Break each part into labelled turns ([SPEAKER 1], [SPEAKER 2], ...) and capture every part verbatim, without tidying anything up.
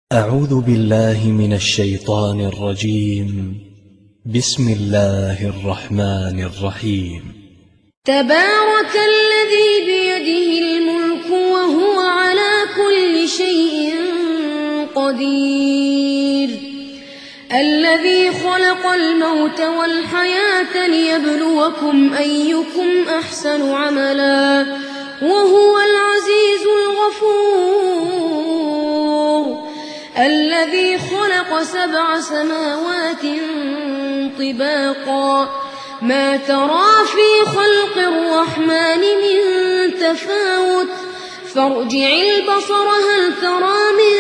[SPEAKER 1] أعوذ بالله من الشيطان الرجيم. بسم الله الرحمن الرحيم.
[SPEAKER 2] تبارك الذي بيده الملك وهو على كل شيء قدير، الذي خلق الموت والحياة ليبلوكم أيكم أحسن عملا وهو العزيز الغفور، الذي خلق سبع سماوات طباقا ما ترى في خلق الرحمن من تفاوت فارجع البصر هل ترى من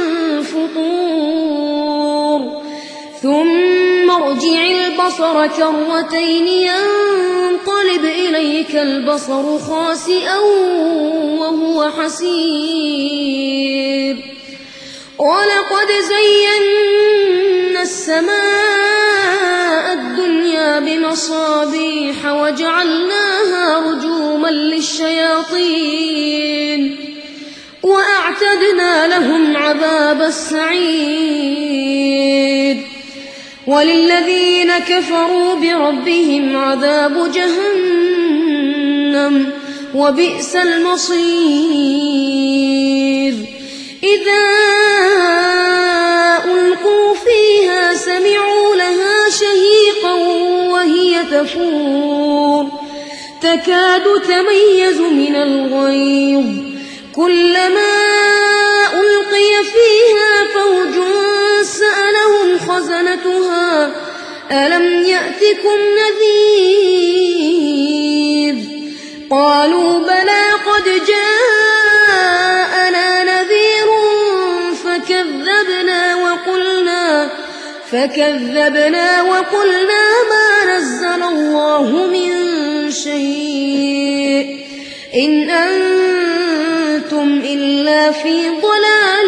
[SPEAKER 2] فطور ثم ارجع البصر كرتين ينقلب إليك البصر خاسئا وهو حسير، ولقد زينا السماء الدنيا بمصابيح وجعلناها رجوما للشياطين وأعتدنا لهم عذاب السعير، وللذين كفروا بربهم عذاب جهنم وبئس المصير. إذا ألقوا فيها سمعوا لها شهيقا وهي تفور تكاد تميز من الغيظ، كلما ألقي فيها فوج سألهم خزنتها ألم يأتكم نذير، قالوا بلى قد جاءنا نذير فكذبنا وقلنا فكذبنا وقلنا ما نزل الله من شيء إن أنتم إلا في ضلال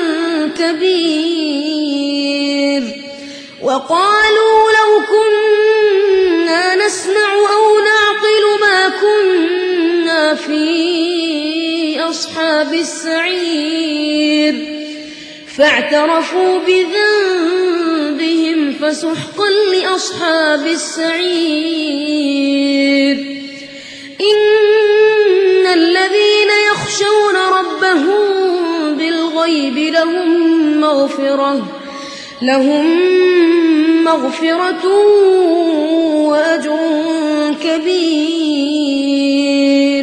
[SPEAKER 2] كبير، وقالوا لو كنا نسمع أو نعقل ما كنا في أصحاب السعير، فاعترفوا بذنبهم فسحقا لأصحاب السعير. إن الذين يخشون ربهم بالغيب لهم مغفرة لهم مغفرة وأجر كبير.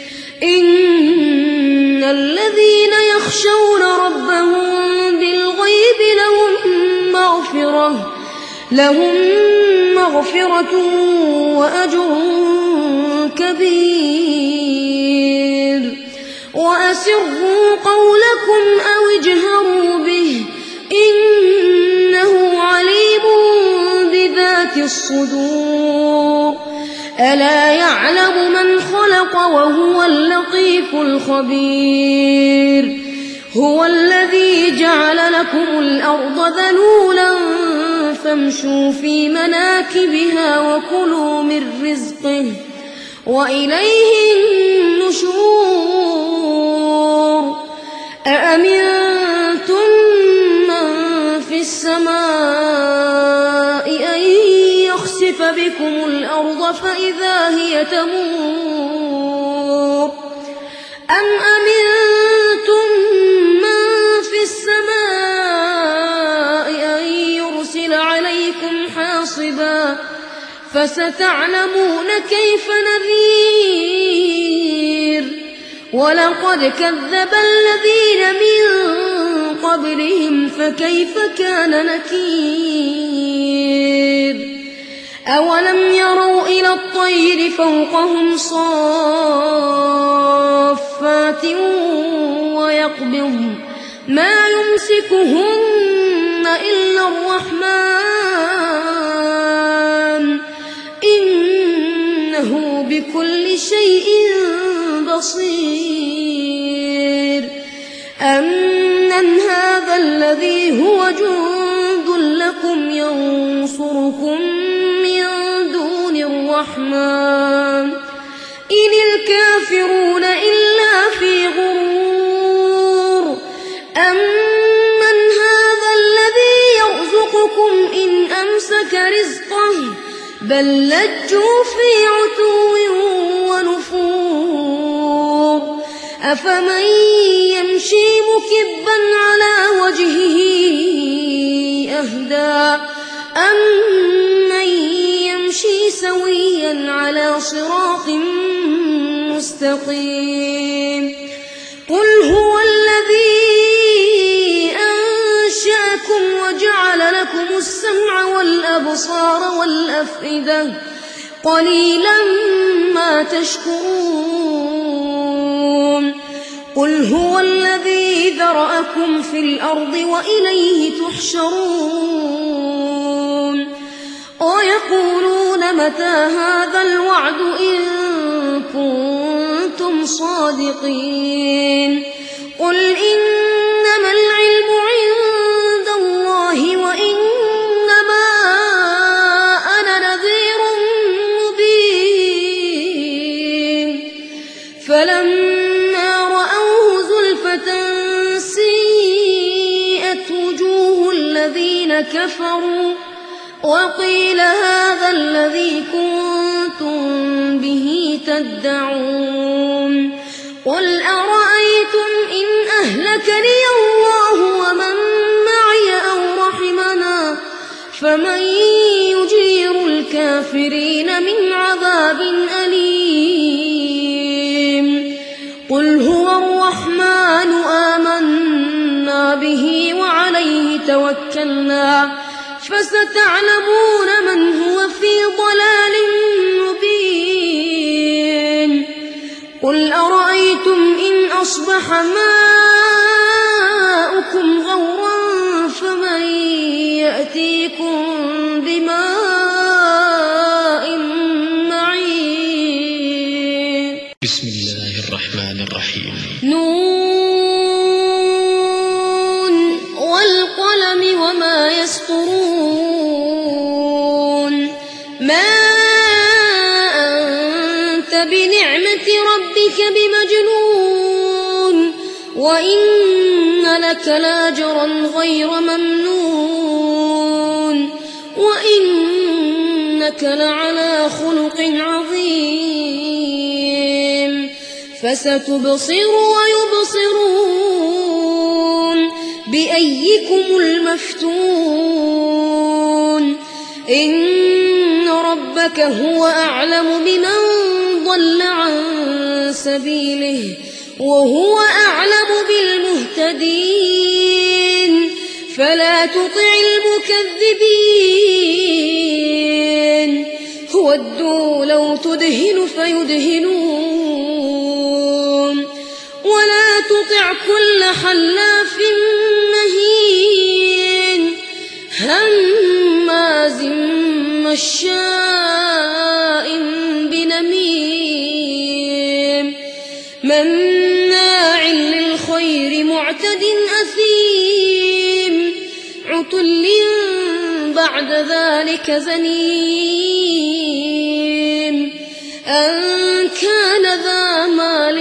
[SPEAKER 2] إن الذين يخشون ربهم بالغيب لهم مغفرة لهم مغفرة وأجر كبير. وأسروا قولكم أو اجهروا به إنه عليم بذات الصدور، ألا يعلم من خلق وهو اللطيف الخبير. هو الذي جعل لكم الأرض ذلولا فامشوا في مناكبها وكلوا من رزقه وإليه النشور. أأمنتم من في السماء أن يخسف بكم الأرض فإذا هي تمور أم أمنتم من في السماء أن يرسل عليكم حاصبا فستعلمون كيف نذير. ولقد كذب الذين من قبلهم فكيف كان نكير. أولم يروا إلى الطير فوقهم صافات ويقبضن ما يمسكهن إلا الرحمن إنه بكل شيء بصير. أمن هذا الذي هو جند لكم ينصركم من دون الرحمن إن الكافرون إلا في غرور. أمن بل لجوا في عتو ونفور أفمن يمشي مكبا على وجهه أهدى أمن يمشي سويا على صراط مستقيم قل هو الذي أنشأكم وجعل لكم السمع والأبصار والأفئدة قليلا ما تشكرون قل هو الذي ذرأكم في الأرض وإليه تحشرون ويقولون متى هذا الوعد إن كنتم صادقين قل إنما العلم عند الله وإنما أنا نذير مبين فلما رأوه زلفة سيئت وجوه الذين كفروا وقيل هذا الذي كنتم به تدعون قل أرأيتم إن أهلكني الله ومن معي أو رحمنا فمن يجير الكافرين من عذاب أليم قل هو الرحمن آمنا به وعليه توكلنا فستعلمون من هو في ضلال مبين قل أرأيتم إن أصبح ماؤكم غورا فمن يأتيكم بماء معين
[SPEAKER 1] بسم الله الرحمن الرحيم
[SPEAKER 2] نون والقلم وما يسطرون ما أنت بنعمة ربك بمجنون وإن لك لأجرا غير ممنون وإنك لعلى خلق عظيم فستبصر ويبصرون بأيكم المفتون إن ربك هو أعلم بمن ضل عن سبيله وهو أعلم بالمهتدين فلا تطع المكذبين ودوا لو تدهن فيدهنون ولا تطع كل حلاف مهين هماز مشاء بنميم مناع للخير معتد أثيم عتل بعد ذلك زنيم أن كان ذا مال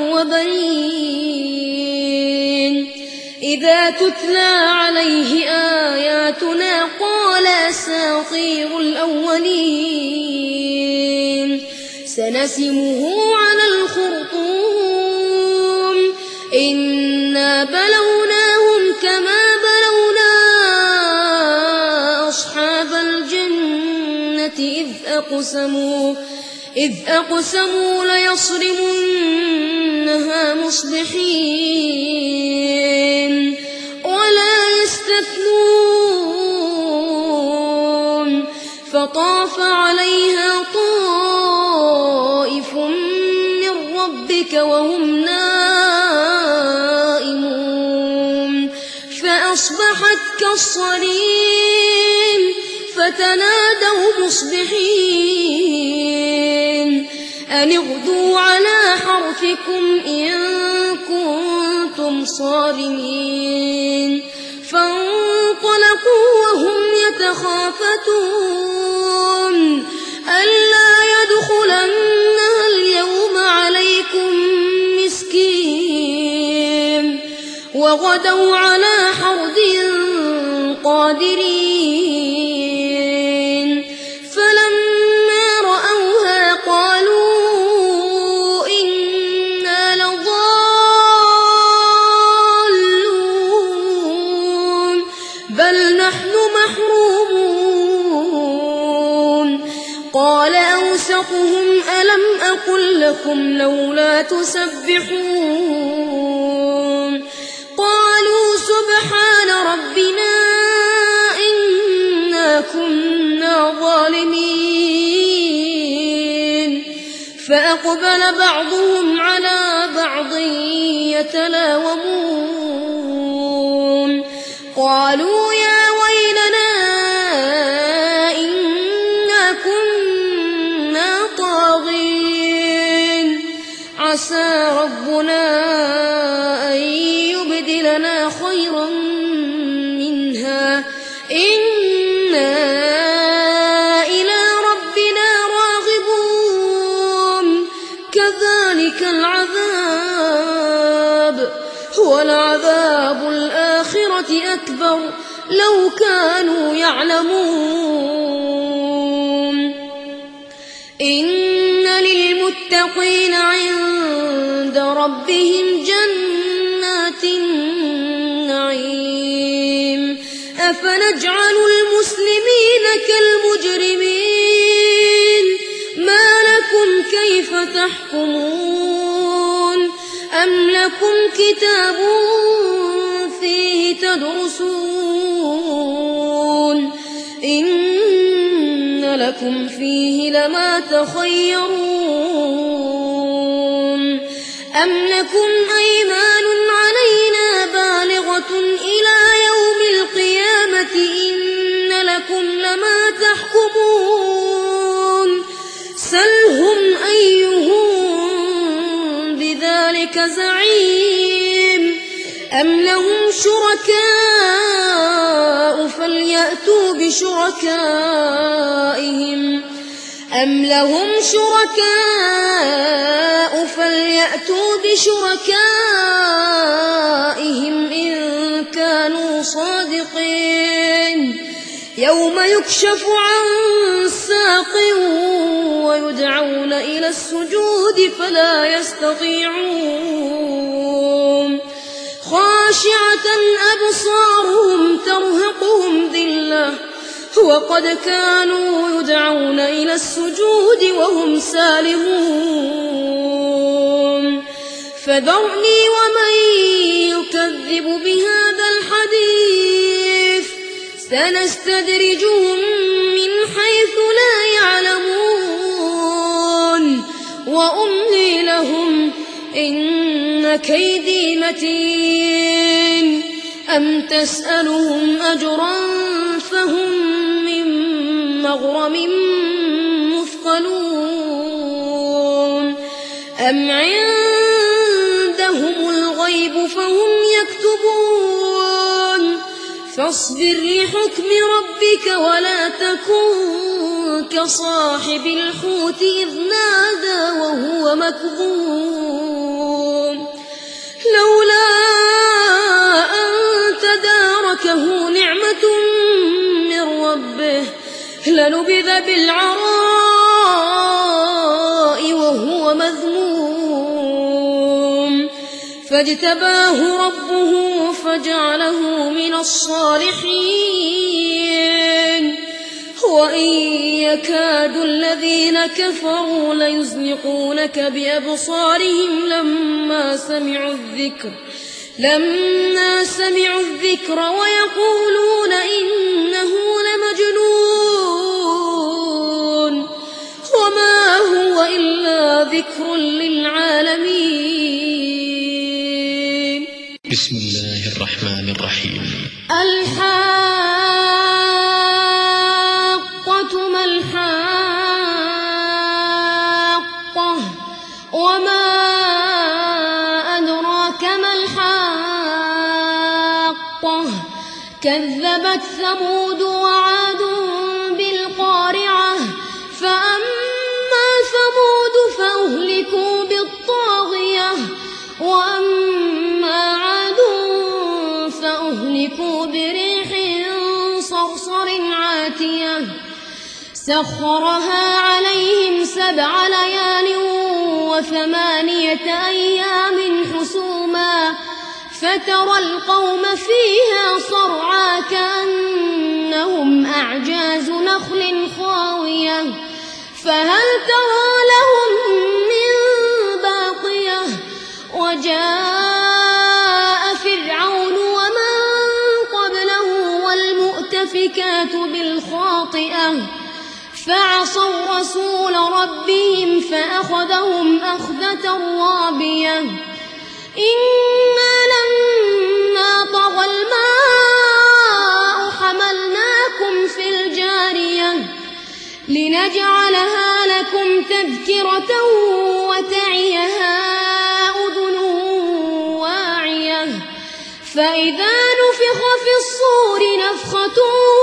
[SPEAKER 2] وبنين إذا تتلى عليه آياتنا قال أساطير الأولين سنسمه على الخرطوم إنا بلوناهم كما بلونا أصحاب الجنة إذ أقسموا إذ أقسموا ليصرمنها مصبحين ولا يستثنون فطاف عليها طائف من ربك وهم نائمون فأصبحت كالصريم فتنادوا مصبحين أن اغدوا على حرثكم إن كنتم صارمين فانطلقوا وهم يتخافتون ألا يدخلنها اليوم عليكم مسكين وغدوا على حرد قادرين فلما لمحرومون قال أوسطهم ألم أقل لكم لولا تسبحون قالوا سبحان ربنا إنا كنا ظالمين فأقبل بعضهم على بعض يتلاومون قالوا يا ويلنا إنا كنا طاغين عسى ربنا أن يبدلنا خيرا منها إنا إلى ربنا راغبون كذلك العذاب ولعذاب الآخرة أكبر لو كانوا يعلمون إن للمتقين عند ربهم جنات النعيم أفنجعل المسلمين كالمجرمين ما لكم كيف تحكمون أم لكم كتاب فيه تدرسون إن لكم فيه لما تخيرون أم لكم أيمان علينا بالغة إلى يوم القيامة إن لكم لما تحكمون سلهم أيهم بذلك زعيم أم لهم شركاء فليأتوا بشركائهم أم لهم شركاء فليأتوا بشركائهم إن كانوا صادقين يوم يكشف عن ساق ويدعون إلى السجود فلا يستطيعون خاشعة أبصارهم ترهقهم ذلة وقد كانوا يدعون إلى السجود وهم سالمون فذرني ومن يكذب بهذا الحديث سنستدرجهم من حيث لا يعلمون وأملي لهم إن كيدي متين أم تسألهم أجرا فهم من مغرم مثقلون أم عندهم الغيب فهم يكتبون فاصبر لحكم ربك ولا تكن كصاحب الحوت إذ نادى وهو مكظوم لولا أن تداركه نعمة من ربه لنبذ بالعراء وهو مذموم فاجتباه ربه فجعله من الصالحين وإن يكاد الذين كفروا ليزلقونك بأبصارهم لما سمعوا الذكر لما سمعوا الذكر ويقولون إنه لمجنون وما هو إلا ذكر للعالمين.
[SPEAKER 1] بسم الله الرحمن الرحيم.
[SPEAKER 2] الحاقة ما الحاقة وما أدراك ما الحاقة كذبت ثمود وعاد بالقارعة فأما ثمود فأهلكوا بالطاغية وأما عاد فأهلكوا بريح صرصر عاتية سخرها عليهم سبع ليال وثمانية أيام حسوما فترى القوم فيها صرعى كأنهم أعجاز نخل خاوية فهل ترى لهم من باقية وجاء فرعون ومن قبله والمؤتفكات بالخاطئة فعصوا رسول ربهم فأخذهم أخذة رابية إنا لما طغى الماء حملناكم في الجارية لنجعلها لكم تذكرة وتعيها أذن واعية فإذا نفخ في الصور نفخة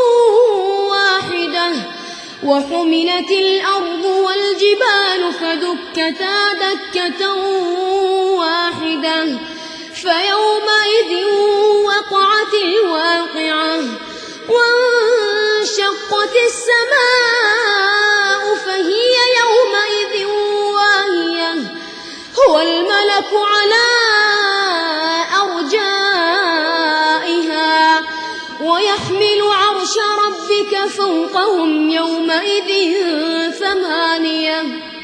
[SPEAKER 2] واحدة وحملت الأرض والجبال فدكتا دكة واحدة فيومئذ وقعت الواقعة وانشقت السماء فهي يومئذ واهية هو الملك على أرجائها ويحمل عرش ربك فوقهم يومئذ ثمانية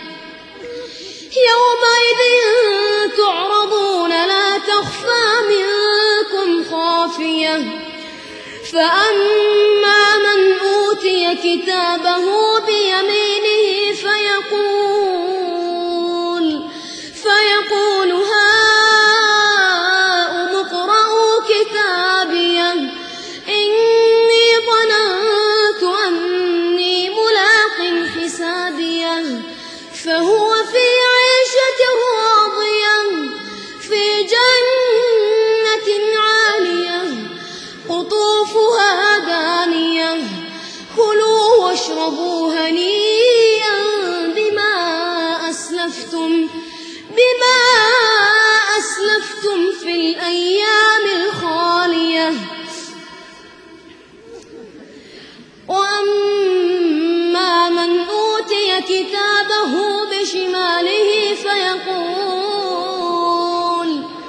[SPEAKER 2] يومئذ تعرضون لا تخفى منكم خافية فأما من أوتي كتابه بيمينه فيقول فيقول هاؤم اقرءوا كتابيه إني ظننت أني ملاق حسابيه فهو في عيشة راضية في جنة عالية قطوفها دانية كلوا واشربوا هنيئا بما أسلفتم بما أسلفتم في الأيام الخالية وأما من أوتي كتابه بشماله فيقول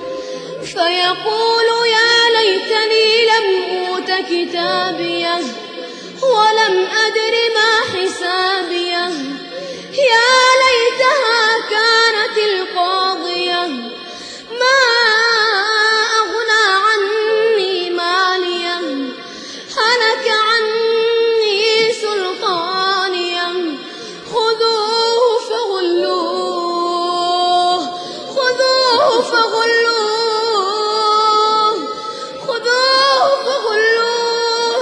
[SPEAKER 2] فيقول يا ليتني لم أوت كتابيه ولم أدر ما حسابيه يا ليتها كانت القاضية ما أغنى عني ماليه هلك عني سلطانيه خذوه فغلوه خذوه فغلوه خذوه فغلوه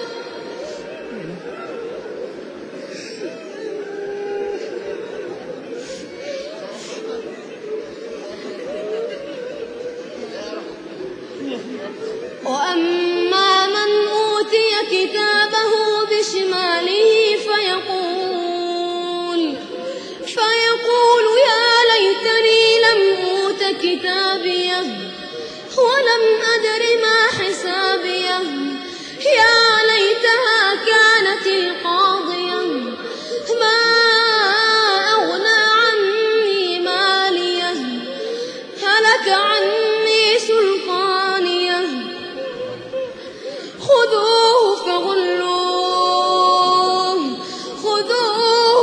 [SPEAKER 2] وأما من أوتي كتابه بشماله فيقول فيقول يا ليتني لم أوت كتابيه ولم أدر ما حسابيه يا ليتها كانت القاضية ما أغنى عني ماليه هلك عني سلطانيه خذوه فغلوه خذوه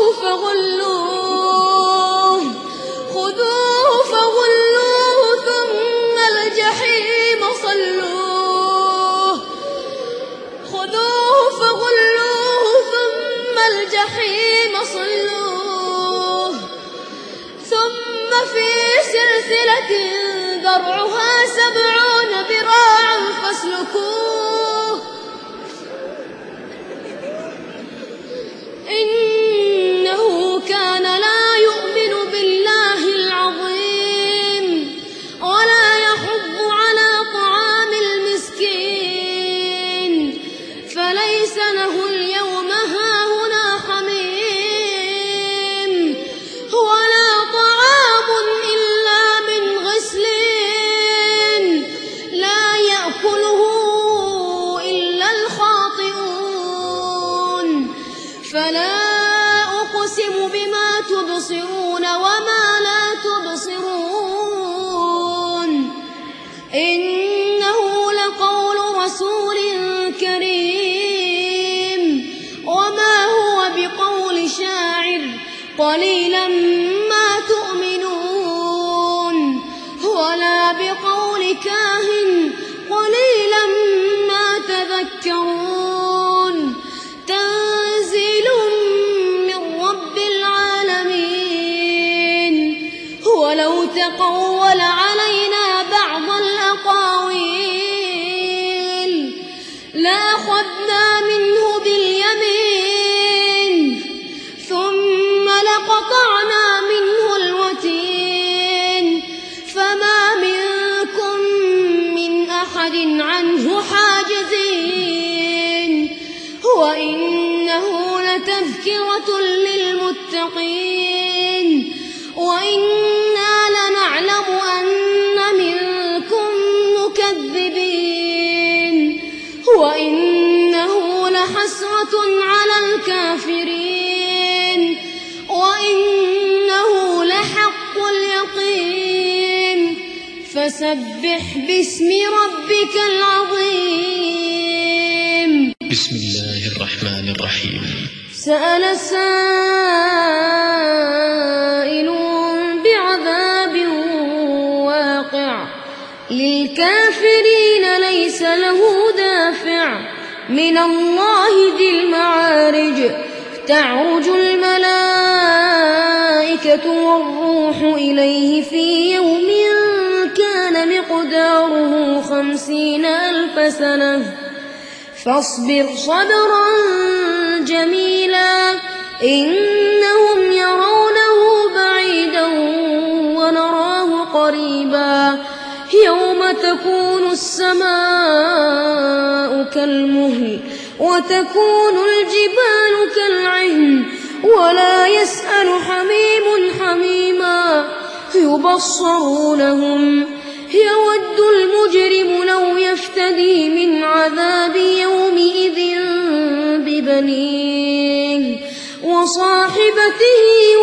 [SPEAKER 2] فغلوه خذوه فغلوه ثم الجحيم صلوه خذوه فغلوه ثم الجحيم صلوه ثم في سلسلة ذرعها سبعون ذراعا فاسلكوه إنه كان لا يؤمن بالله العظيم ولا يحض على طعام المسكين فليس له اليوم هاهنا حميم ولا طعام إلا من غسلين لا يأكله قليلا ما تؤمنون ولا بقول كاهن قليلا ما تذكرون تنزيل من رب العالمين ولو تقول علينا بعض الأقاويل لأخذنا منه باليمين ثم لقطعنا منه الوتين فما منكم من أحد عنه حاجزين وإنه لتذكرة للمتقين وإنا لنعلم أن منكم مكذبين وإنه لحسرة على الكافرين وإنه لحق اليقين فسبح باسم ربك العظيم.
[SPEAKER 1] بسم الله الرحمن الرحيم.
[SPEAKER 2] سأل سائل بعذاب واقع للكافرين ليس له دافع من الله ذي المعارج تعرج الملائكة والروح إليه في يوم كان مقداره خمسين ألف سنة فاصبر صبرا جميلا إنهم يرونه بعيدا ونراه قريبا يوم تكون السماء كالمهل وتكون الجبال كالعهن ولا يسأل حميم حميما يبصرونهم يود المجرم لو يفتدي من عذاب يومئذ ببنيه وصاحبته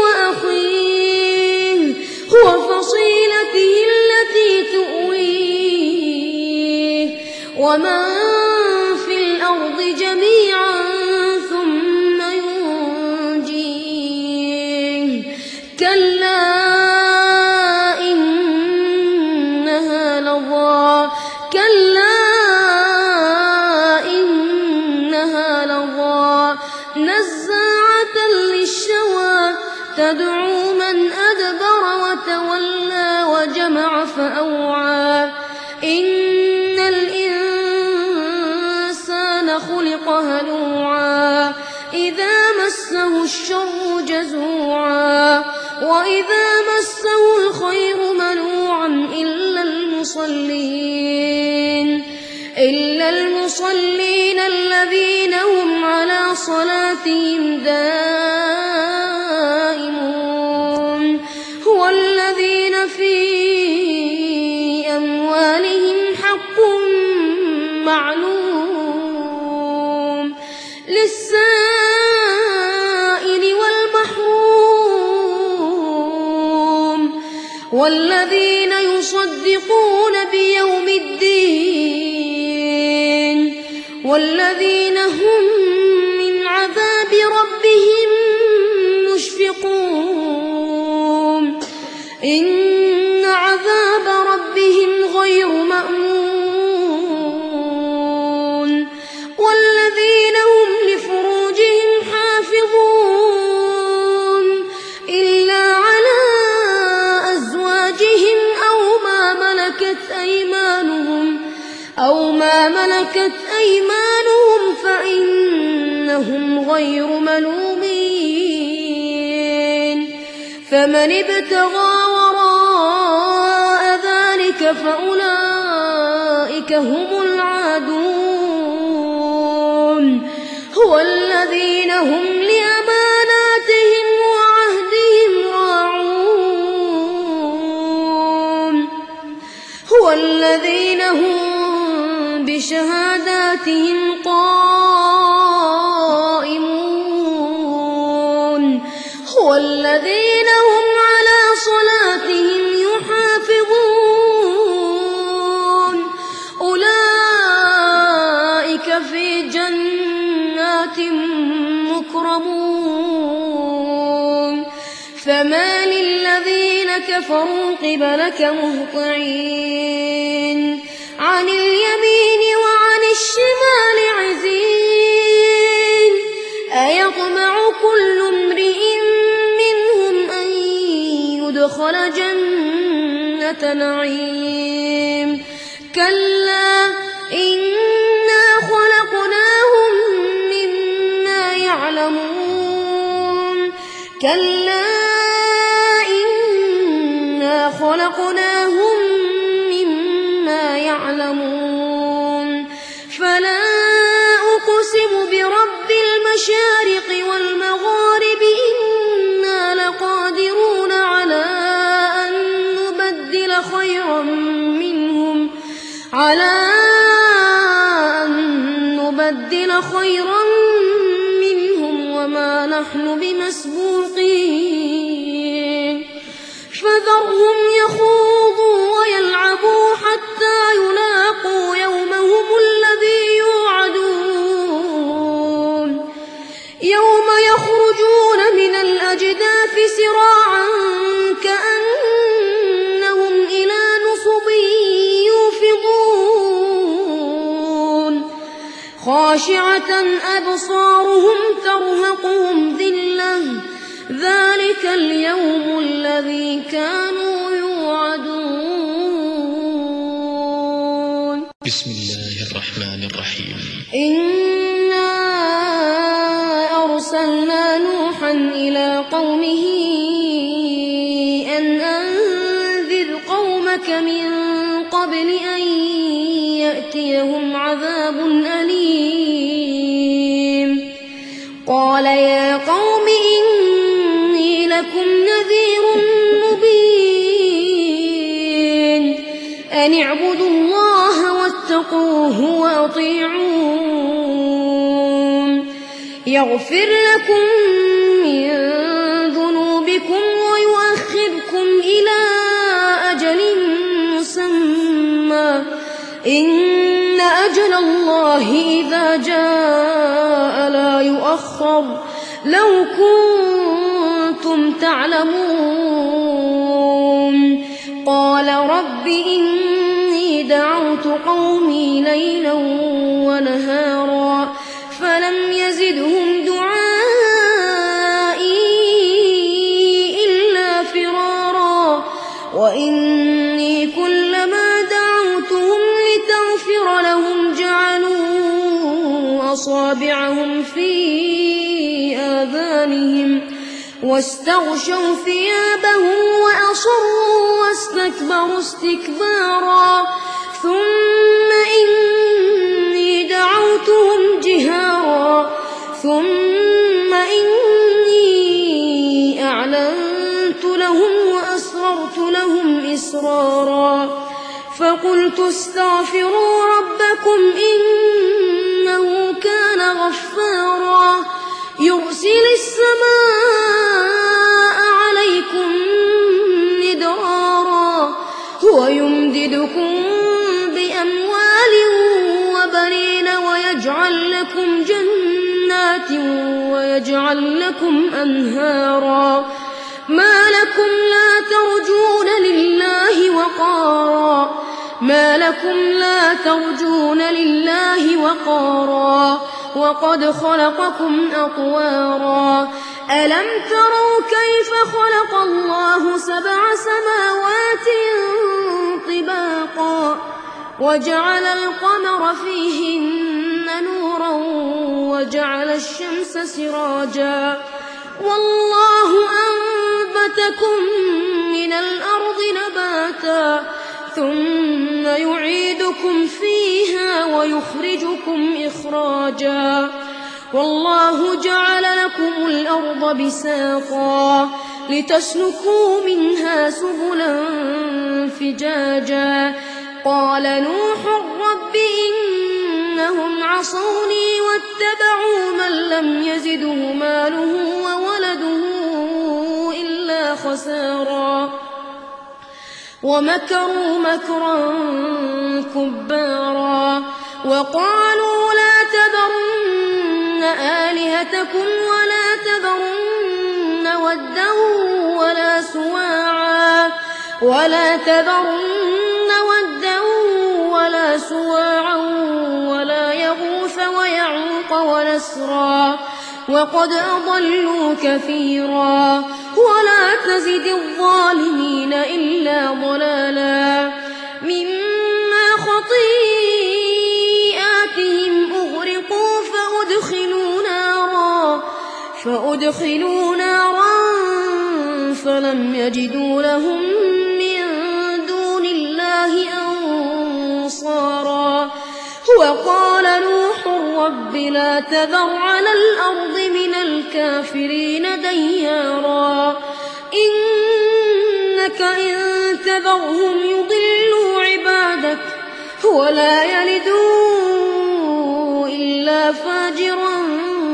[SPEAKER 2] وأخيه وفصيلته التي تؤويه ومن في الأرض جميعا ثم ينجيه كلا إنها لظى كلا إنها لظى نزاعة للشوى تدعو من أدبر وتولى وجمع فأوعى إن الإنسان خلق هلوعا إذا مسه الشر جزوعا وإذا مسه الخير منوعا إلا المصلين إلا المصلين الذين هم على صلاتهم دائمون والذين في أموالهم حق معلوم للسائل والمحروم والذين يصدقون بيوم الدين والذين هم من عذاب ربهم مشفقون إن عذاب ربهم غير مأمون والذين هم لفروجهم حافظون إلا على أزواجهم أو ما ملكت أيمانهم أو ما ملكت أيمانهم فإنهم غير ملومين فمن ابتغى وراء ذلك فأولئك هم العادون والذين هم لأماناتهم وعهدهم راعون والذين هم بشهاداتهم قائمون والذين هم على صلاتهم يحافظون أولئك في جنات مكرمون فما للذين كفروا قبلك مهطعين عن اليمين وعن الشمال عزين أيطمع كل امرئ منهم أن يدخل جنة نعيم كلا إنا خلقناهم مما يعلمون كلا إنا خلقناهم مما يعلمون فلا أقسم برب المشارق والمغارب إنا لقادرون على أن نبدل خيرا منهم على أن نبدل خيرا منهم وما نحن بمسبوقين فذرهم يخوضوا ويلعبوا حتى يلاقوا يومهم الذي يوعدون يوم يخرجون من الأجداث سراعا كأنهم إلى نصب يوفضون خاشعة أبصارهم ترهقهم ذلة ذلك اليوم الذي كانوا يوعدون.
[SPEAKER 1] بسم الله الرحمن الرحيم.
[SPEAKER 2] إنا أرسلنا نوحا إلى قومه أن أنذر قومك من قبل أن يأتيهم عذاب أليم قال يا قوم إني لكم نذير مبين أن اعبدوا الله واتقوه وأطيعون يغفر لكم من ذنوبكم ويؤخركم إلى أجل مسمى إن أجل الله إذا جاء لا يؤخر لو كنتم تعلمون قال رب إني دعوت قومي ليلا ونهارا فلم يزدهم دعائي إلا فرارا وإني كلما دعوتهم لتغفر لهم جعلوا أصابعهم في آذانهم واستغشوا ثيابهم وأصروا واستكبروا استكبارا ثم إني دعوتهم جهارا ثم إني أعلنت لهم وأسررت لهم إسرارا فقلت استغفروا ربكم إنه كان غفارا يرسل السماء عليكم مدرارا ويمددكم بأموال وبنين ويجعل لكم جنات ويجعل لكم أنهارا ما لكم لا ترجون لله وقارا ما لكم لا ترجون لله وقارا وقد خلقكم أطوارا ألم تروا كيف خلق الله سبع سماوات طباقا وجعل القمر فيهن نورا وجعل الشمس سراجا والله أنبتكم من الأرض نباتا ثم يعيدكم فيها ويخرجكم إخراجا والله جعل لكم الأرض بساطا لتسلكوا منها سبلا فجاجا قال نوح رب إنهم عصوني واتبعوا من لم يزده ماله وولده إلا خسارا ومكروا مكرا كبارا وقالوا لا تذرن آلهتكم ولا تذرن ودا ولا سواعا ولا تذرن ودا ولا سواعا ولا يغوث ويعوق ونسرا وقد أضلوا كثيرا ولا تزد الظالمين إلا ضلالا مما خطيئاتهم أغرقوا فأدخلوا نارا فأدخلوا نارا فلم يجدوا لهم من دون الله أنصارا وقال نوح رب لا تذر على الأرض من الكافرين ديارا إنك إن تذرهم يضلوا عبادك ولا يلدوا إلا فاجرا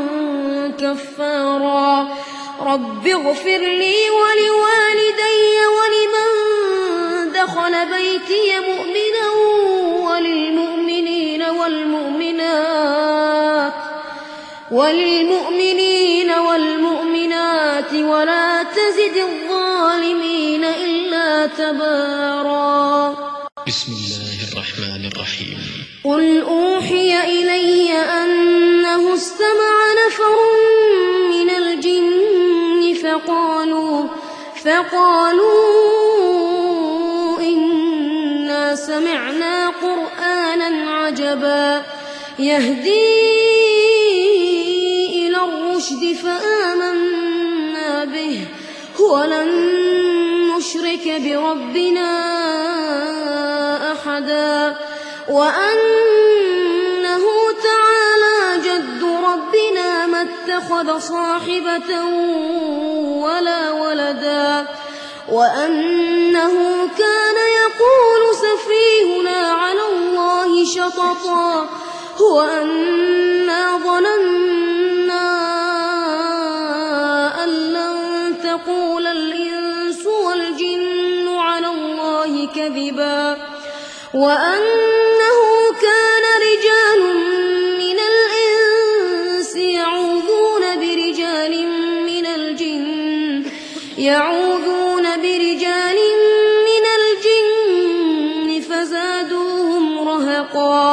[SPEAKER 2] كفارا رب اغفر لي ولوالدي ولمن دخل بيتي مؤمنا وللمؤمنين والمؤمنات وللمؤمنين والمؤمنات ولا تزد الظالمين إلا تبارا
[SPEAKER 1] بسم الله الرحمن الرحيم
[SPEAKER 2] قل أوحي إلي أنه استمع نفر من الجن فقالوا فقالوا إنا سمعنا قرآنا عجبا يهدي إلى الرشد فآمنا به ولن نشرك بربنا أحدا وأنه تعالى جد ربنا ما اتخذ صاحبة ولا ولدا وأنه كان يقول سفيهنا على الله شططا وأنا ظننا أن لن تقول الإنس والجن على الله كذبا وأنه كان رجال من الإنس يعوذون برجال من الجن يعوذون برجال من الجن فزادوهم رهقا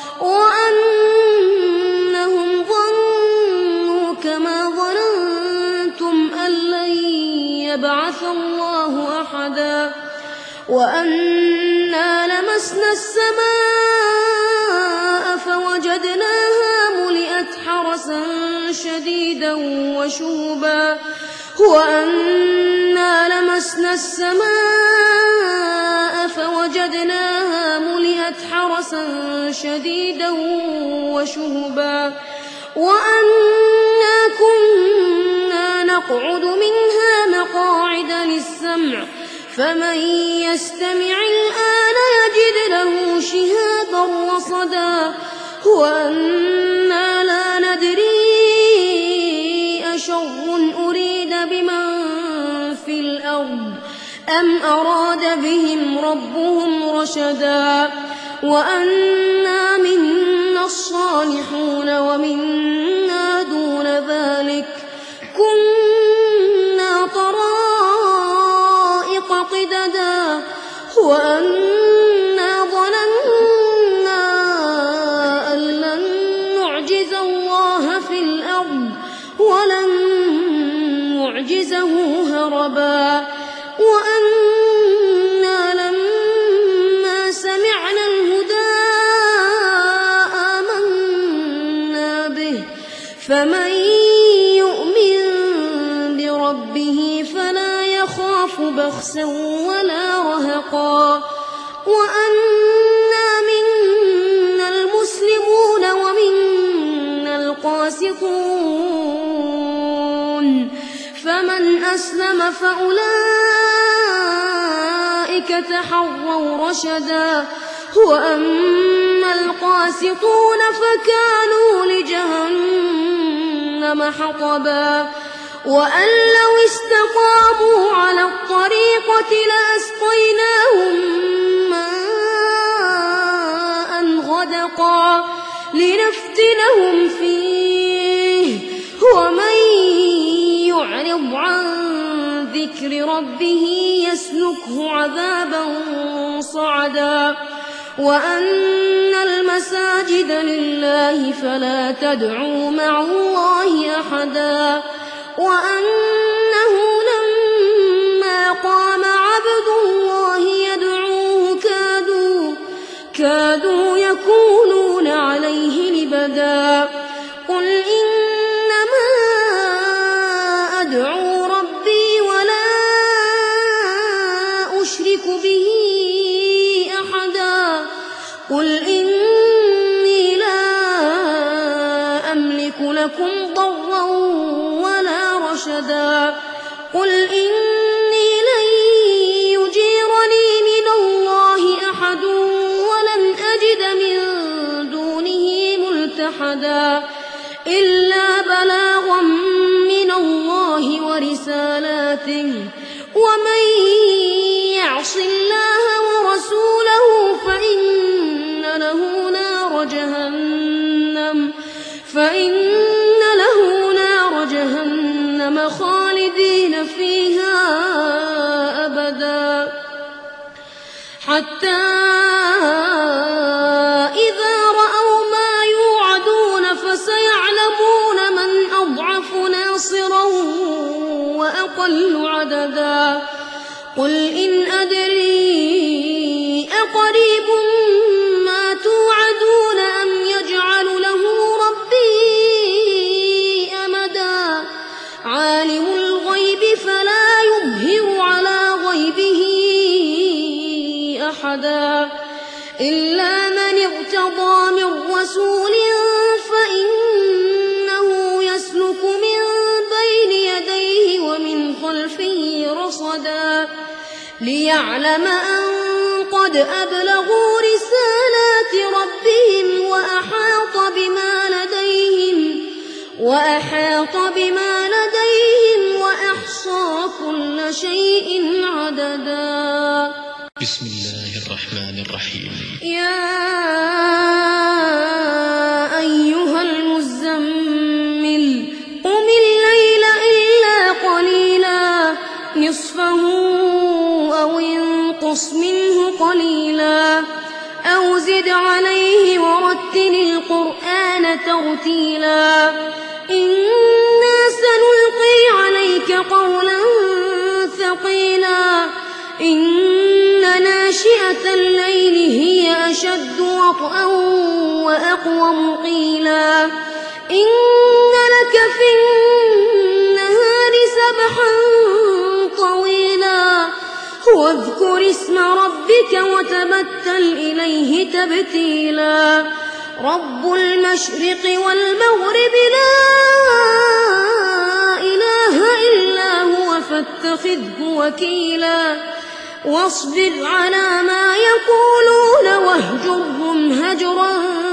[SPEAKER 2] وأنهم ظنوا كما ظننتم أن لن يبعث الله أحدا وأنا لمسنا السماء فوجدناها ملئت حرسا شديدا وشهبا وأنا لمسنا السماء فوجدناها ملئت حرسا شديدا وشهبا وأنا كنا نقعد منها مقاعد للسمع فمن يستمع الآن يجد له شهابا رصدا وأنا لا ندري أشر أريد بمن في الأرض أم أراد بهم ربهم رشدا وأنا منا الصالحون ومنا دون ذلك كنا طرائق قددا وأنا ظننا أن لن نعجز الله في الأرض ولن نعجزه هربا وأنا لما سمعنا الهدى آمنا به فمن يؤمن بربه فلا يخاف بخسا ولا رهقا وأنا منا المسلمون ومنا القاسطون فمن أسلم فأولئك تحروا رشدا وأما القاسطون فكانوا لجهنم حطبا وأن لو استقاموا على الطريقة لأسقيناهم ماء غدقا لنفتنهم فيه ومن يعرض عن ذكر ربه يسلكه عذابا صعدا وأن المساجد لله فلا تدعوا مع الله أحدا وأنه لما قام عبد الله يدعوه كادوا كادوا يكونون عليه لبدا قل إنما أدعو ربي ولا أشرك به أحدا قل إني لا أملك لكم ضرا ولا رشدا قل إني لن يجيرني من الله أحد ولن أجد من دونه ملتحدا إلا بلاغا من الله ورسالاته ومن يعص الله ورسوله فإن له نار جهنم فإن له نار جهنم خالدين فيها أبدا حتى إذا رأوا ما يوعدون فسيعلمون من أضعف ناصرا وأقل عددا قل إن أدري أقريب ما توعدون أم يجعل له ربي أمدا عالم الغيب فلا يظهر على غيبه أحدا إلا من ارتضى من رسول فإنه يسلك من بين يديه ومن خلفه رصدا ليعلم أن قد أبلغوا رسالات ربهم وأحاط بما لديهم وأحاط بما لديهم وأحصى كل شيء عددا
[SPEAKER 1] بسم الله الرحمن الرحيم
[SPEAKER 2] يا أيها المزمل قم الليل إلا قليلا نصفه أو انقص منه قليلا أو زد عليه ورتل القرآن ترتيلا إنا سنلقي عليك قولا ثقيلا إن ناشئة الليل هي أشد وطئا وأقوم قيلا إن لك في النهار سبحا طويلا واذكر اسم ربك وتبتل إليه تبتيلا رب المشرق والمغرب لا إله إلا هو فاتخذه وكيلا واصبر على ما يقولون واهجرهم هجرا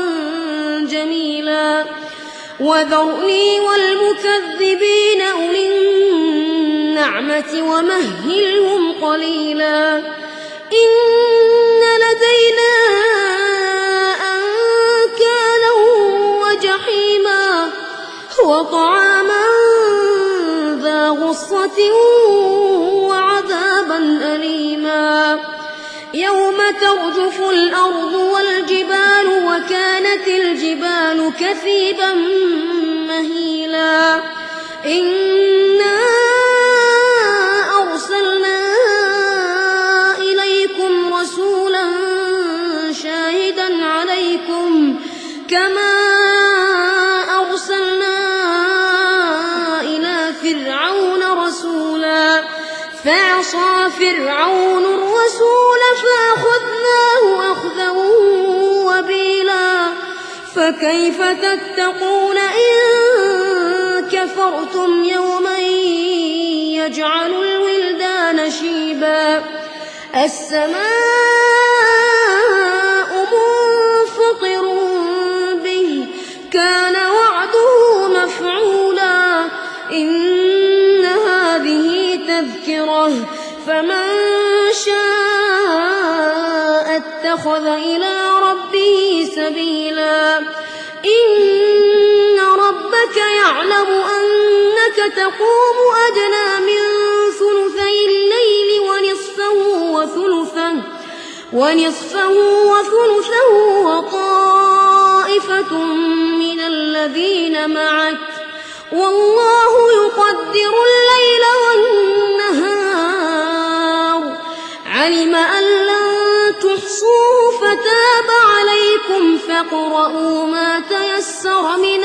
[SPEAKER 2] جميلا وذرني والمكذبين أولي النعمة ومهلهم قليلا إن لدينا أنكالا وجحيما وطعاما ذا غصة وعذابا أليما يوم ترجف الأرض والجبال وكانت الجبال كثيبا مهيلا إنا أرسلنا إليكم رسولا شاهدا عليكم كما أرسلنا إلى فرعون رسولا فعصى فرعون الرسول فأخذناه أخذا وبيلا فكيف تتقون إن كفرتم يوما يجعل الولدان شيبا السماء منفطر به كان وعده مفعولا إن هذه تذكرة فمن شاء اتخذ إلى ربه سبيلا إن ربك يعلم أنك تقوم أدنى من ثلثي ونصفه وثلثه وطائفة من الذين معك والله يقدر الليل والنهار علم أن لن تحصوه فتاب عليكم فاقرؤوا ما تيسر من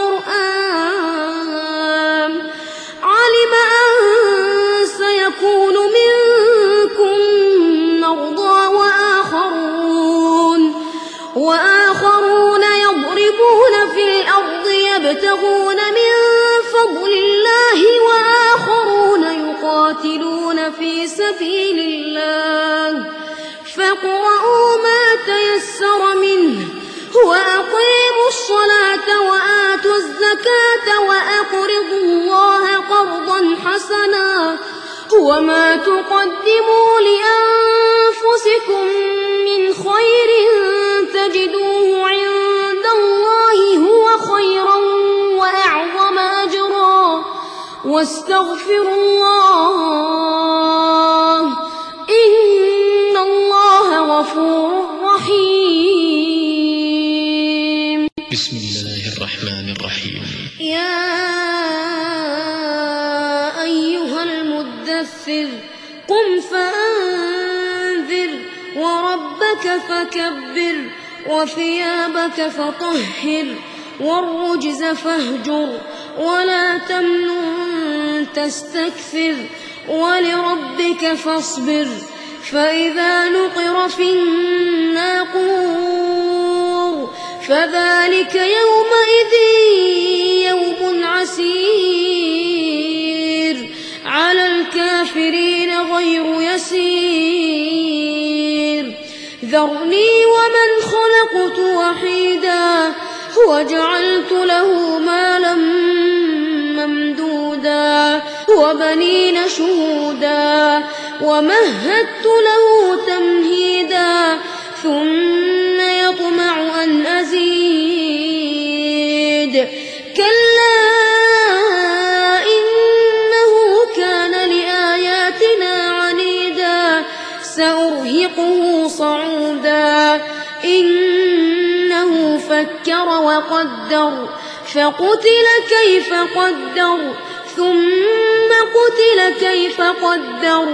[SPEAKER 2] القرآن علم أن سيكون منكم مرضى وآخرون وآخرون يضربون في الأرض يبتغون من فضل الله وآخرون يقاتلون في سبيل الله فاقرؤوا ما تيسر منه وأقيموا الصلاة وآتوا الزكاة وأقرضوا الله قرضا حسنا وما تقدموا لأنفسكم من خير تجدوه عند الله هو خيرا وأعظم أجرا واستغفروا الله إن الله غفور رحيم.
[SPEAKER 1] بسم الله الرحمن الرحيم.
[SPEAKER 2] يا أيها المدثر قم فأنذر وربك فكبر وثيابك فطهر والرجز فاهجر ولا تمنن تستكثر ولربك فاصبر فإذا نقر في الناقور فذلك يومئذ يوم عسير على الكافرين غير يسير ذرني ومن خلقت وحيدا وجعلت له مالا ممدودا وبنين شهودا ومهدت له تمهيدا ثم يطمع أن أزيد كلا إنه كان لآياتنا عنيدا سأرهقه صعودا إنه فكر وقدر فقتل كيف قدر ثم قتل كيف قدر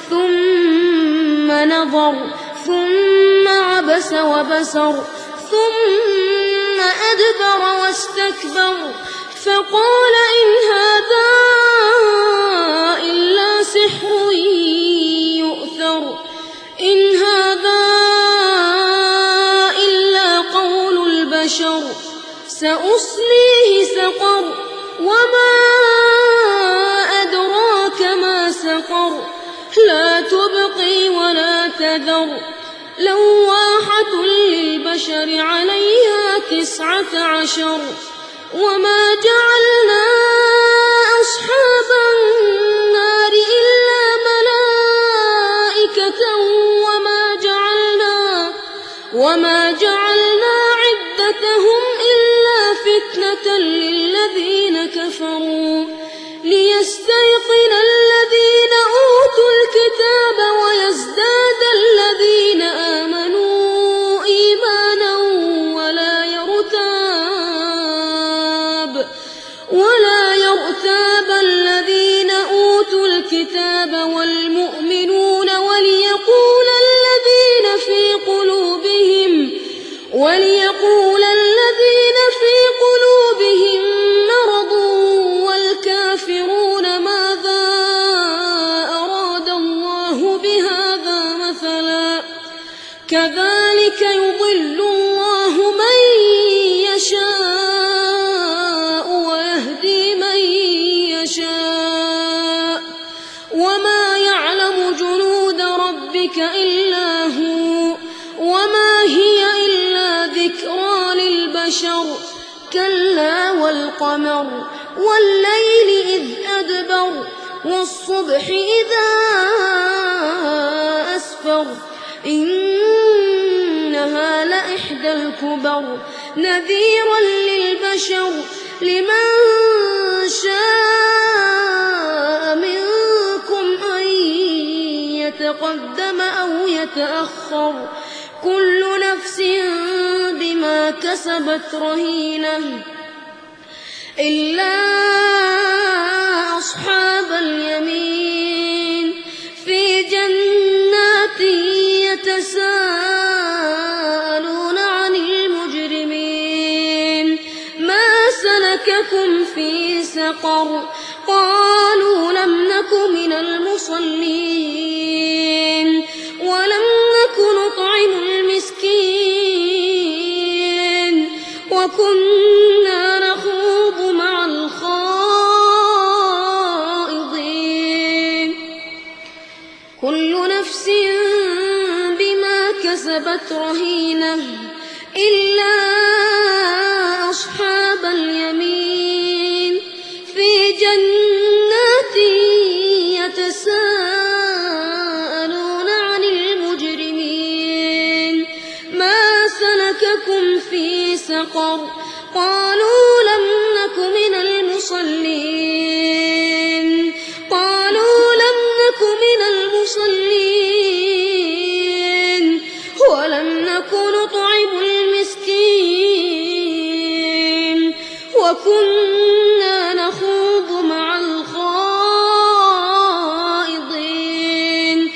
[SPEAKER 2] ثم نظر ثم عبس وبسر ثم أدبر واستكبر فقال إن هذا إلا سحر يؤثر إن هذا إلا قول البشر سأصليه سقر وما أدراك ما سقر لا تبقي ولا تذر لواحة للبشر عليها تسعة عشر وما جعلنا أصحاب النار إلا ملائكة وما جعلنا وما جعلنا عدتهم إلا فتنة للذين كفروا ليستيقن الذين أوتوا الكتاب ويزداد الذين آمنوا إيمانا ولا يرتاب ولا يرتاب الذين أوتوا الكتاب والمؤمنون وليقول الذين في قلوبهم وليقول الذين في قلوبهم مرض والكافرون ماذا أراد الله بهذا مثلا كذلك يضل الله من يشاء ويهدي من يشاء وما يعلم جنود ربك إلا هو وما هي إلا ذكرى للبشر كلا والقمر والليل إذ أدبر والصبح إذا أسفر إنها لإحدى الكبر نذيرا للبشر لمن شاء منكم أن يتقدم أو يتأخر وأخر كل نفس بما كسبت رهينة إلا أصحاب اليمين في جنات يتساءلون عن المجرمين ما سلككم في سقر قالوا لم نك من المصلين ولم نك نطعم المسكين وكنا نخوض مع الخائضين كل نفس بما كسبت رهينة إلا أصحاب اليمين في جنات يتساءلون عن المجرمين ما سلككم في سقر قالوا لم نك من المصلين قالوا لم نك من المصلين ولم نك نطعم المسكين وكنا نخوض مع الخائضين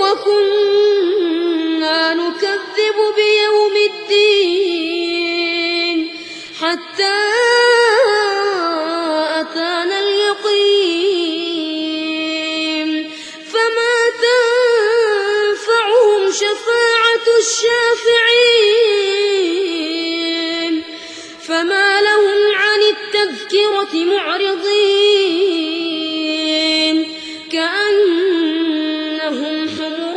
[SPEAKER 2] وكنا نكذب بيوم الدين حتى أتانا اليقين فما تنفعهم شفاعة الشافعين فما لهم عن التذكرة معرضين كأنهم حمر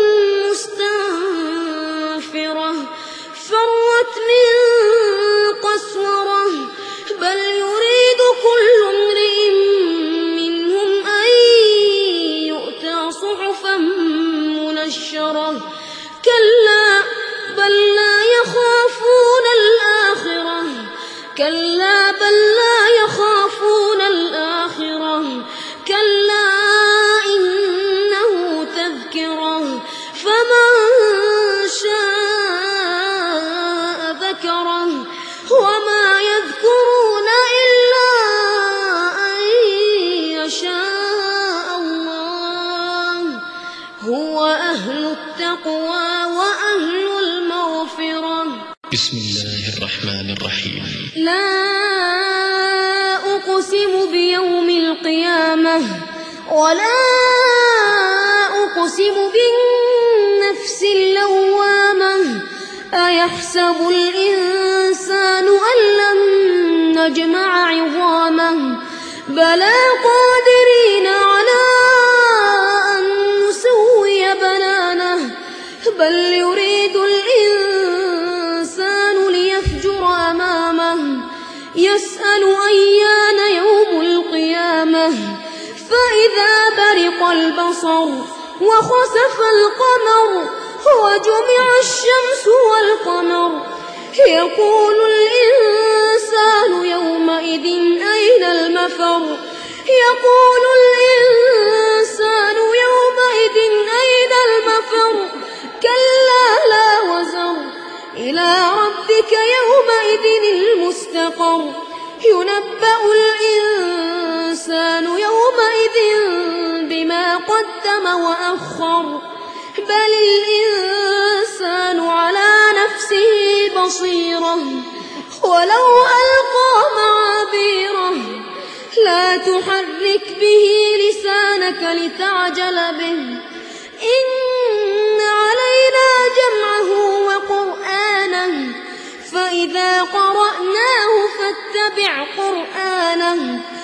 [SPEAKER 2] مستنفرة فرت من قسورة بل يريد كل امرئ منهم أن يؤتى صحفا منشرة كلا بل لا يخافون الآخرة كلا بل لا يخافون الآخرة كلا إنه تذكرة فمن شاء ذكره وما يذكرون إلا أن يشاء الله هو أهل التقوى وأهل المغفرة.
[SPEAKER 1] بسم الله الرحمن الرحيم.
[SPEAKER 2] لا أقسم بيوم القيامة ولا أقسم بالنفس اللوامة أيحسب الإنسان أن لن نجمع عظامه بلى قادرين على أن نسوي بنانه بل يريد الإنسان ليفجر أمامه يسأل أيان يوم القيامة فإذا برق البصر وخسف القمر وجمع الشمس والقمر يقول الإنسان يومئذ أين المفر يقول الإنسان يومئذ أين المفر كلا لا وزر إلى ربك يومئذ المستقر ينبأ الإنسان يومئذ بما قدم وأخر بل الإنسان على نفسه بصيرة ولو ألقى معاذيره لا تحرك به لسانك لتعجل به إن علينا جمعه وقرآنه فإذا قرأناه فاتبع قرآنه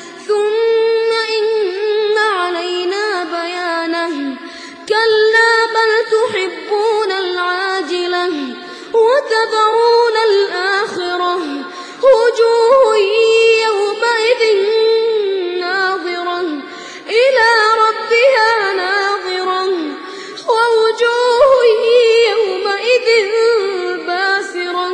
[SPEAKER 2] ثم إن علينا بيانه كلا بل تحبون العاجلة وتذرون الآخرة وجوه يومئذ ناظرة إلى ربها ناظرة ووجوه يومئذ باسرة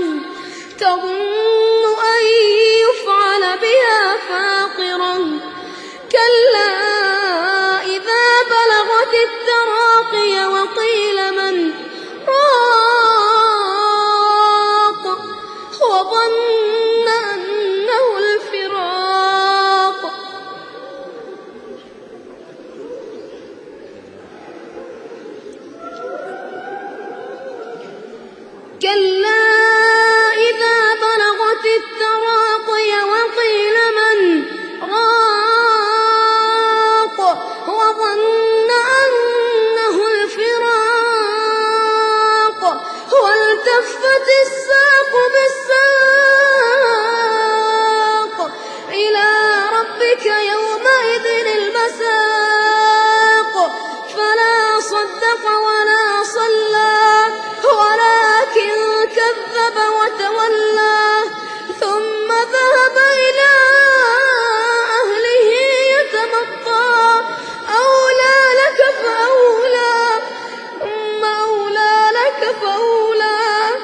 [SPEAKER 2] تظن أن يفعل بها فاقرة كلا إذا بلغت التراقي وقيل من ربك يومئذ المساق فلا صدق ولا صلى ولكن كذب وتولى ثم ذهب إلى أهله يتمطى أولى لك فأولى ثم أولى لك فأولى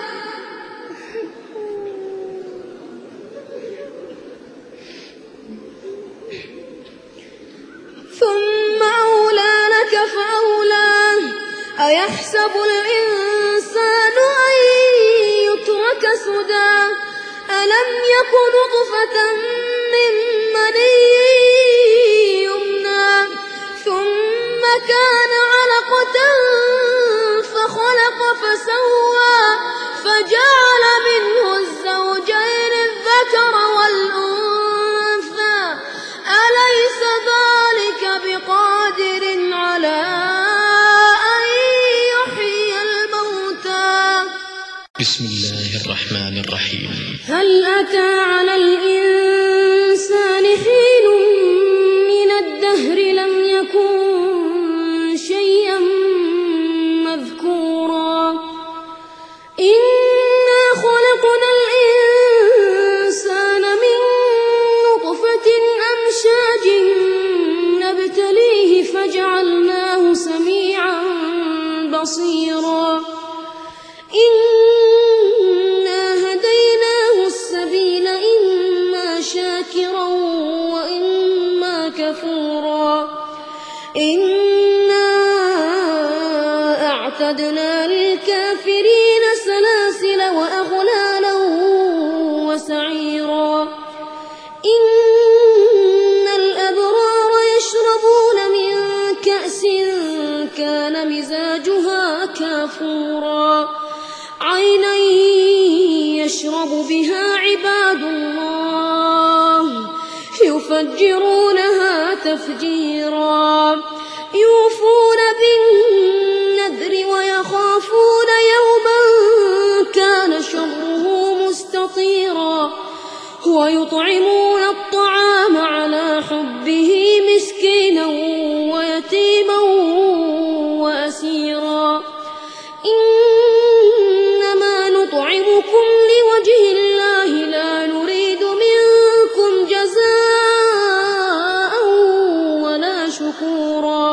[SPEAKER 2] ثم أولى لك فأولى أيحسب الإنسان أن يترك سدى ألم يك نطفة من مني يمنى ثم كان علقة فخلق فسوى فجعل منه الزوجين الذكر والأنثى أليس ذلك بقادر على أن يحيي الموتى
[SPEAKER 1] بسم الله الرحمن الرحيم
[SPEAKER 2] هل أتى على الإنسان حين من الدهر لم يكن شيئا مذكورا إنا خلقنا الإنسان من نطفة أمشاج نبتليه فجعلناه سميعا بصيرا إنا هديناه السبيل إما شاكرا وإما كفورا إنا أعتدنا للكافرين سلاسل وأغلالا وسعيرا إن الأبرار يشربون من كأس كان مزاجها كافورا عينا يشرب بها عباد الله يفجرونها تفجيرا يوفون بالنذر ويخافون يوما كان شره مستطيرا ويطعمون الطعام على حبه مسكينا ويتيما وأسيرا إنما نطعمكم لوجه الله لا نريد منكم جزاء ولا شكورا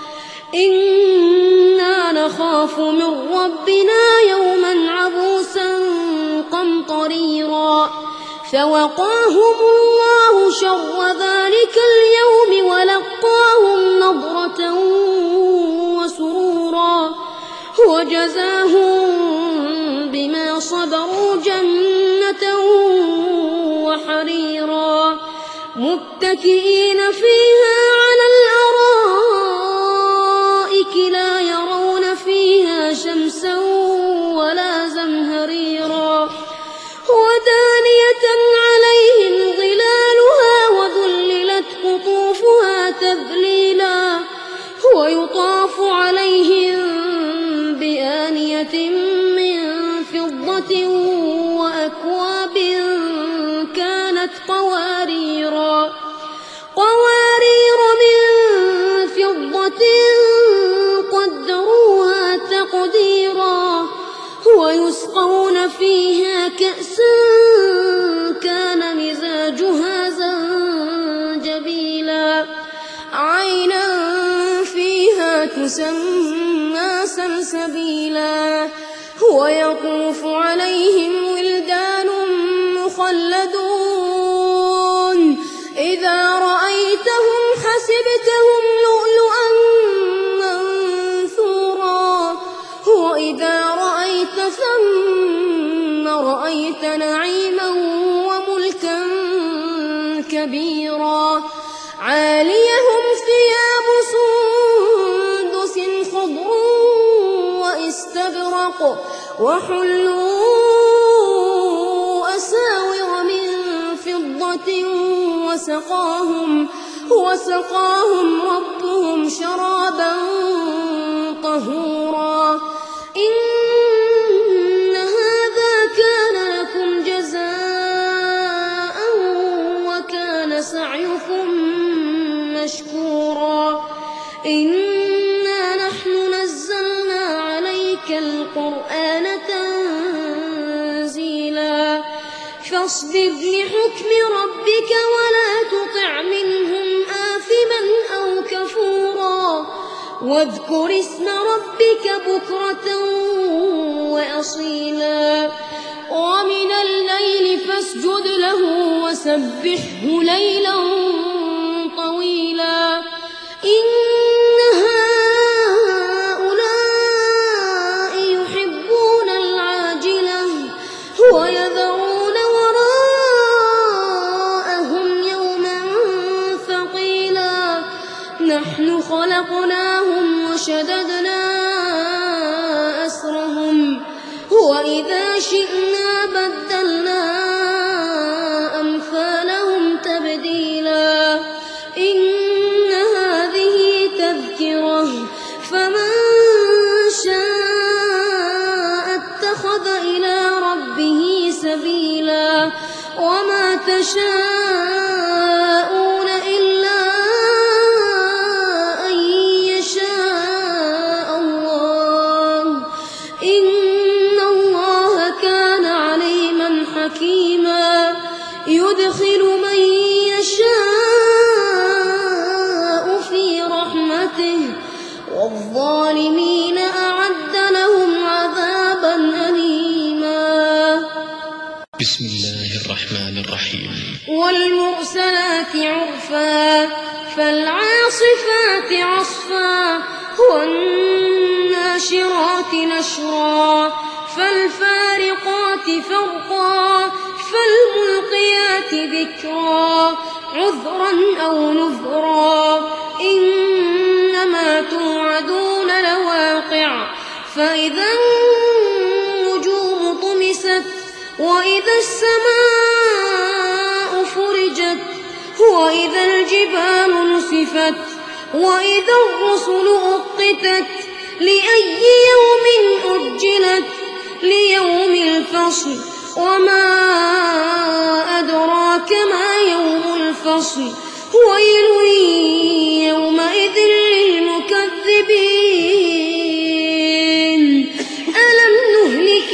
[SPEAKER 2] إنا نخاف من ربنا يوما عبوسا قمطريرا فوقاهم الله شر ذلك اليوم ولقاهم نضرة وسرورا وجزاهم بما صبروا جنة وحريرا متكئين فيها على الأرائك لا يرون فيها شمسا ولا زمهريرا ودانية عليهم ظلالها وذللت قطوفها تذليلا ويطاف عليهم بآنية من فضة وأكواب كانت قواريرا قوارير من فضة قدروها تقديرا ويسقون فيها كأسا كان مزاجها زنجبيلا عينا فيها تسمى سلسبيلا ويطوف عليهم ولدان مخلدون إذا رأيتهم حسبتهم لؤلؤا منثورا وإذا رأيت ثم رأيت نعيما وملكا كبيرا عاليهم ثياب سندس خضر واستبرق وحلوا أساور من فضة وسقاهم وسقاهم ربهم شرابا طهورا إن هذا كان لكم جزاء وكان سعيكم مشكورا إنا نحن نزلنا عليك القرآن تنزيلا فاصبر لحكم ربك ولا تطع منهم آثما أو كفورا واذكر اسم ربك بكرة وأصيلا ومن الليل فاسجد له وسبحه ليلا طويلا إن هؤلاء يحبون العاجلة ويذرون وراءهم يوما ثقيلا نحن خلقناهم وشددنا أسرهم وإذا شئنا بدلنا أمثالهم تبديلا إن هذه تذكرة فمن شاء اتخذ إلى ربه سبيلا وما تشاءون إلا أن يشاء الله إن الله كان عليما حكيما يدخل من يشاء في رحمته والظالمين أعد لهم عذابا أليما
[SPEAKER 1] بسم الله الرحمن الرحيم
[SPEAKER 2] والمرسلات عرفا فالعاصفات عصفا والناشرات نشرا فالفارقات فرقا فالملقيات ذكرا عذرا أو نذرا إنما توعدون لواقع فإذا النجوم طمست وإذا السماء فرجت وإذا الجبال نسفت وإذا الرسل أقتت لأي يوم أجلت ليوم الفصل وما أدراك ما يوم الفصل ويل يومئذ للمكذبين ألم نهلك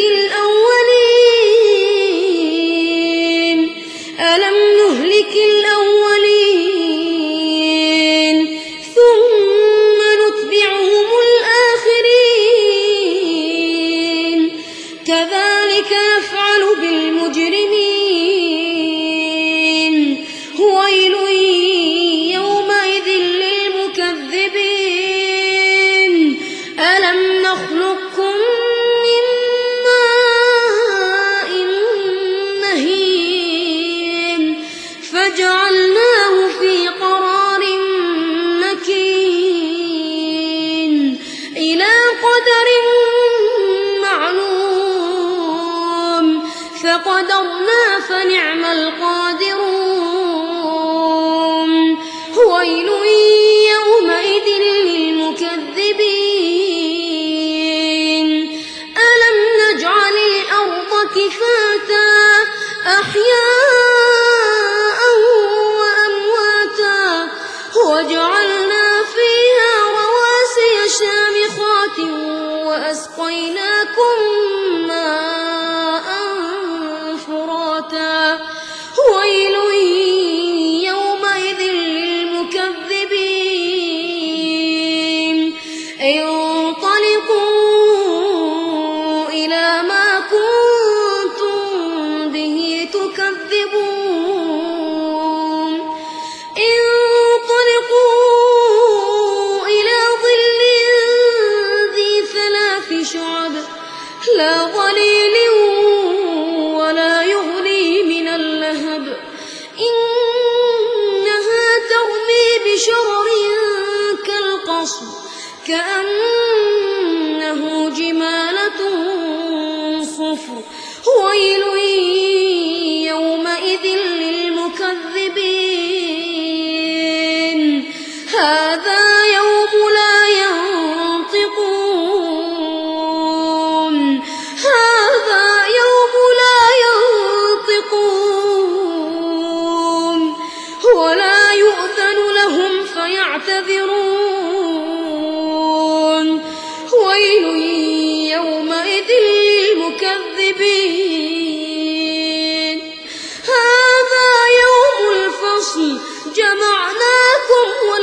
[SPEAKER 2] الأولين ألم نهلك الأولين ثم نتبعهم الآخرين كذلك نفعل بالمجرمين ويل يومئذ للمكذبين ألم نخلقكم من ماء مهين فجعلناه في قرار مكين إلى قدر معلوم فقدرنا فنعم القادرون ويل يومئذ للمكذبين ألم نجعل الأرض كفاتا أحياء وأمواتا وجعلنا فيها رواسي شامخات وأسقيناكم ماء فراتا ويل يومئذ للمكذبين انطلقوا إلى ما كنتم به تكذبون انطلقوا إلى ظل ذي ثلاث شعب لا ظليل ولا يغني من اللهب إنها ترمي بشرر كالقصر كأنه جمالة صفر ويل يومئذ للمكذبين هذا يوم لا ينطقون هذا يوم لا ينطقون ولا يؤذن لهم فيعتذرون ويل يومئذ للمكذبين هذا يوم الفصل جمعناكم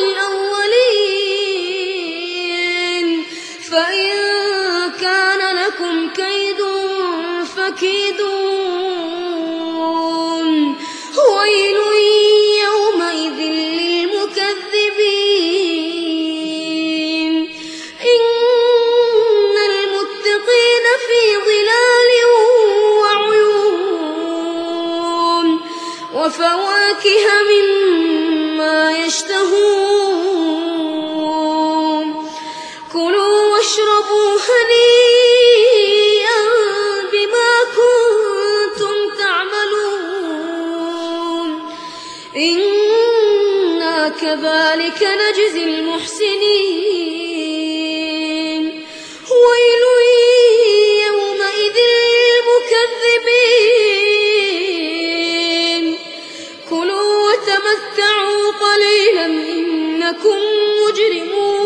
[SPEAKER 2] والأولين فإن كان لكم كيد فكيدون ويل يومئذ للمكذبين إن المتقين في ظلال وعيون وفواكه مما يشتهون كلوا واشربوا هنيئا بما كنتم تعملون إنا كذلك نجزي المحسنين ويل يومئذ للمكذبين كلوا وتمتعوا قليلا إنكم مجرمون